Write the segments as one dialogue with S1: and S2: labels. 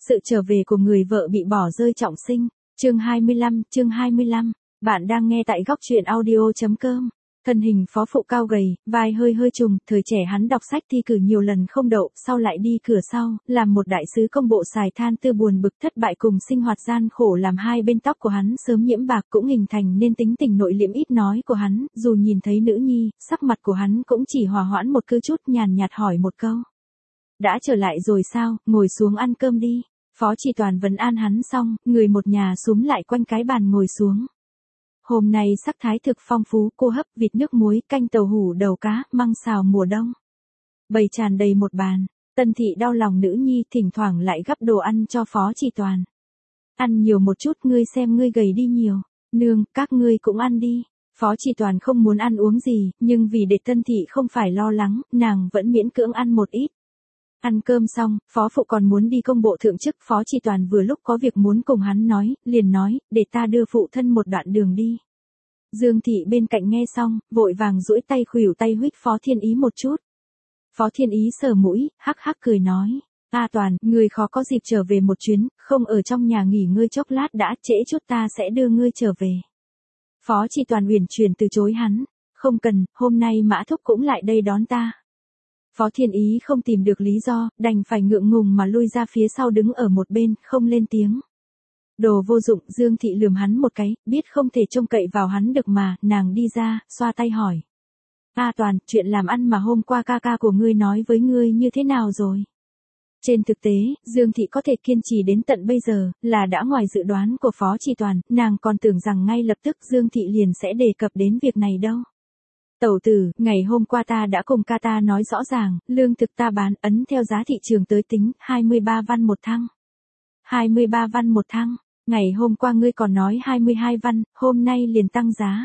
S1: Sự trở về của người vợ bị bỏ rơi trọng sinh. Chương 25. Bạn đang nghe tại góc truyện audio.com. Thân hình phó phụ cao gầy, vai hơi trùng, thời trẻ hắn đọc sách thi cử nhiều lần không đậu, sau lại đi cửa sau, làm một đại sứ công bộ xài than tư buồn bực thất bại cùng sinh hoạt gian khổ làm hai bên tóc của hắn sớm nhiễm bạc cũng hình thành nên tính tình nội liễm ít nói của hắn, dù nhìn thấy nữ nhi, sắc mặt của hắn cũng chỉ hòa hoãn một cứ chút nhàn nhạt hỏi một câu. Đã trở lại rồi sao, ngồi xuống ăn cơm đi. Phó Chỉ Toàn vấn an hắn xong, người một nhà xúm lại quanh cái bàn ngồi xuống. Hôm nay sắc thái thực phong phú, cô hấp, vịt nước muối, canh tàu hủ đầu cá, măng xào mùa đông. Bày tràn đầy một bàn. Tân thị đau lòng nữ nhi, thỉnh thoảng lại gắp đồ ăn cho Phó Chỉ Toàn. Ăn nhiều một chút, ngươi xem ngươi gầy đi nhiều. Nương, các ngươi cũng ăn đi. Phó Chỉ Toàn không muốn ăn uống gì, nhưng vì để Tân thị không phải lo lắng, nàng vẫn miễn cưỡng ăn một ít. Ăn cơm xong, phó phụ còn muốn đi công bộ thượng chức, Phó Chỉ Toàn vừa lúc có việc muốn cùng hắn nói, liền nói, để ta đưa phụ thân một đoạn đường đi. Dương thị bên cạnh nghe xong, vội vàng duỗi tay khuỷu tay huých Phó Thiên Ý một chút. Phó Thiên Ý sờ mũi, hắc hắc cười nói, A Toàn, người khó có dịp trở về một chuyến, không ở trong nhà nghỉ ngơi chốc lát đã, trễ chút ta sẽ đưa ngươi trở về. Phó Chỉ Toàn uyển chuyển từ chối hắn, không cần, hôm nay Mã Thúc cũng lại đây đón ta. Phó Thiên Ý không tìm được lý do, đành phải ngượng ngùng mà lui ra phía sau đứng ở một bên, không lên tiếng. Đồ vô dụng, Dương thị lườm hắn một cái, biết không thể trông cậy vào hắn được mà, nàng đi ra, xoa tay hỏi. A Toàn, chuyện làm ăn mà hôm qua ca ca của ngươi nói với ngươi như thế nào rồi? Trên thực tế, Dương thị có thể kiên trì đến tận bây giờ, là đã ngoài dự đoán của Phó Chỉ Toàn, nàng còn tưởng rằng ngay lập tức Dương thị liền sẽ đề cập đến việc này đâu. Tẩu tử, ngày hôm qua ta đã cùng ca ta nói rõ ràng, lương thực ta bán ấn theo giá thị trường tới tính, 23 văn một thăng. 23 văn một thăng, ngày hôm qua ngươi còn nói 22 văn, hôm nay liền tăng giá.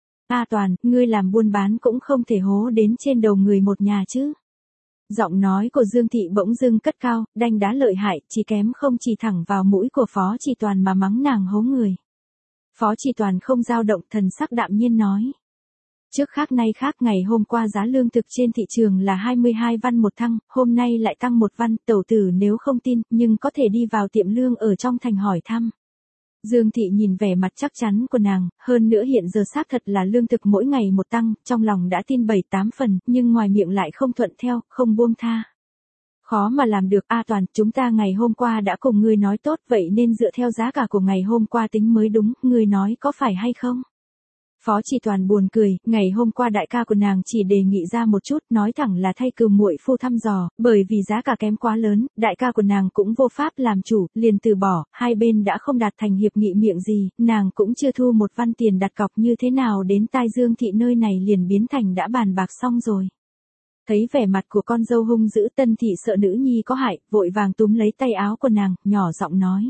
S1: A Toàn, ngươi làm buôn bán cũng không thể hố đến trên đầu người một nhà chứ. Giọng nói của Dương thị bỗng dưng cất cao, đanh đá lợi hại, chỉ kém không chỉ thẳng vào mũi của Phó Chỉ Toàn mà mắng nàng hố người. Phó Chỉ Toàn không dao động, thần sắc đạm nhiên nói. Trước khác nay khác, ngày hôm qua giá lương thực trên thị trường là 22 văn một thăng, hôm nay lại tăng 1 văn, tẩu tử nếu không tin, nhưng có thể đi vào tiệm lương ở trong thành hỏi thăm. Dương thị nhìn vẻ mặt chắc chắn của nàng, hơn nữa hiện giờ xác thật là lương thực mỗi ngày một tăng, trong lòng đã tin 7-8 phần, nhưng ngoài miệng lại không thuận theo, không buông tha. Khó mà làm được. A Toàn, chúng ta ngày hôm qua đã cùng ngươi nói tốt, vậy nên dựa theo giá cả của ngày hôm qua tính mới đúng, ngươi nói có phải hay không? Phó Chỉ Toàn buồn cười, ngày hôm qua đại ca của nàng chỉ đề nghị ra một chút, nói thẳng là thay cừu muội phu thăm dò, bởi vì giá cả kém quá lớn, đại ca của nàng cũng vô pháp làm chủ, liền từ bỏ, hai bên đã không đạt thành hiệp nghị miệng gì, nàng cũng chưa thu một văn tiền đặt cọc, như thế nào đến tai Dương thị nơi này liền biến thành đã bàn bạc xong rồi. Thấy vẻ mặt của con dâu hung dữ, Tân thị sợ nữ nhi có hại, vội vàng túm lấy tay áo của nàng, nhỏ giọng nói.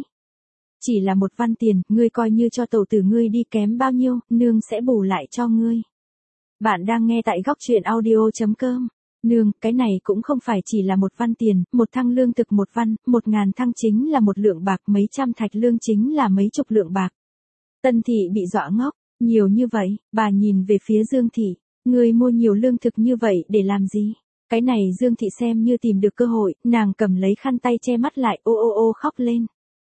S1: Chỉ là 1 văn tiền, ngươi coi như cho tẩu tử ngươi đi, kém bao nhiêu, nương sẽ bù lại cho ngươi. Bạn đang nghe tại góc truyện audio.com. Nương, cái này cũng không phải chỉ là 1 văn tiền, một thăng lương thực 1 văn, 1.000 thăng chính là 1 lượng bạc, mấy trăm thạch lương chính là mấy chục lượng bạc. Tân thị bị dọa ngốc, nhiều như vậy, bà nhìn về phía Dương thị, ngươi mua nhiều lương thực như vậy để làm gì? Cái này Dương thị xem như tìm được cơ hội, nàng cầm lấy khăn tay che mắt lại, ô khóc lên.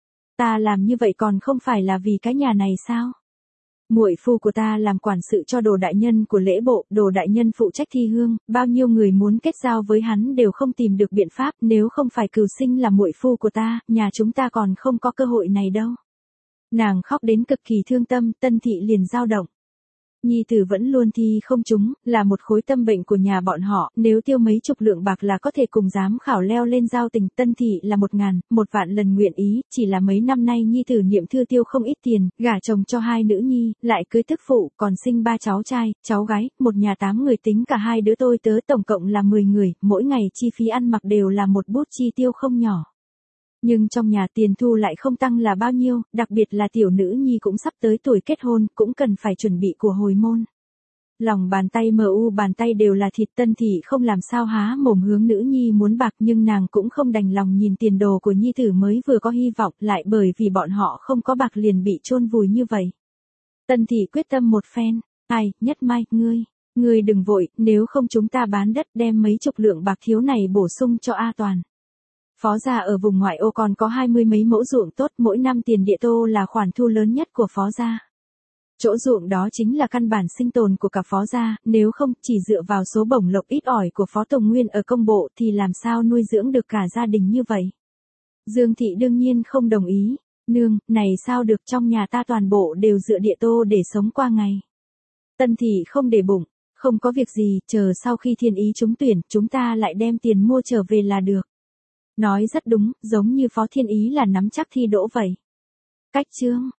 S1: Ta làm như vậy còn không phải là vì cái nhà này sao? Muội phu của ta làm quản sự cho Đồ đại nhân của lễ bộ, Đồ đại nhân phụ trách thi hương, bao nhiêu người muốn kết giao với hắn đều không tìm được biện pháp, nếu không phải Cửu Sinh là muội phu của ta, nhà chúng ta còn không có cơ hội này đâu. Nàng khóc đến cực kỳ thương tâm, Tân thị liền dao động. Nhi tử vẫn luôn thi không trúng, là một khối tâm bệnh của nhà bọn họ, nếu tiêu mấy chục lượng bạc là có thể cùng giám khảo leo lên giao tình. Tân thị là 1.000, 1 vạn lần nguyện ý, chỉ là mấy năm nay nhi tử niệm thư tiêu không ít tiền, gả chồng cho 2 nữ nhi, lại cưới tức phụ, còn sinh 3 cháu trai, cháu gái, một nhà 8 người tính cả 2 đứa tôi tớ tổng cộng là 10 người, mỗi ngày chi phí ăn mặc đều là một bút chi tiêu không nhỏ. Nhưng trong nhà tiền thu lại không tăng là bao nhiêu, đặc biệt là tiểu nữ nhi cũng sắp tới tuổi kết hôn, cũng cần phải chuẩn bị của hồi môn. Lòng bàn tay bàn tay đều là thịt. Tân thị không làm sao há mồm hướng nữ nhi muốn bạc, nhưng nàng cũng không đành lòng nhìn tiền đồ của nhi tử mới vừa có hy vọng, lại bởi vì bọn họ không có bạc liền bị chôn vùi như vậy. Tân thị quyết tâm một phen, ai, Nhất Mai, ngươi đừng vội, nếu không chúng ta bán đất đem mấy chục lượng bạc thiếu này bổ sung cho A Toàn. Phó gia ở vùng ngoại ô còn có 20 mấy mẫu ruộng tốt, mỗi năm tiền địa tô là khoản thu lớn nhất của phó gia. Chỗ ruộng đó chính là căn bản sinh tồn của cả phó gia, nếu không chỉ dựa vào số bổng lộc ít ỏi của phó tổng nguyên ở công bộ thì làm sao nuôi dưỡng được cả gia đình như vậy. Dương thị đương nhiên không đồng ý, nương, này sao được, trong nhà ta toàn bộ đều dựa địa tô để sống qua ngày. Tân thị không để bụng, không có việc gì, chờ sau khi thiên ý trúng tuyển, chúng ta lại đem tiền mua trở về là được. Nói rất đúng, giống như phó thiên ý là nắm chắc thi đỗ vậy. Cách chương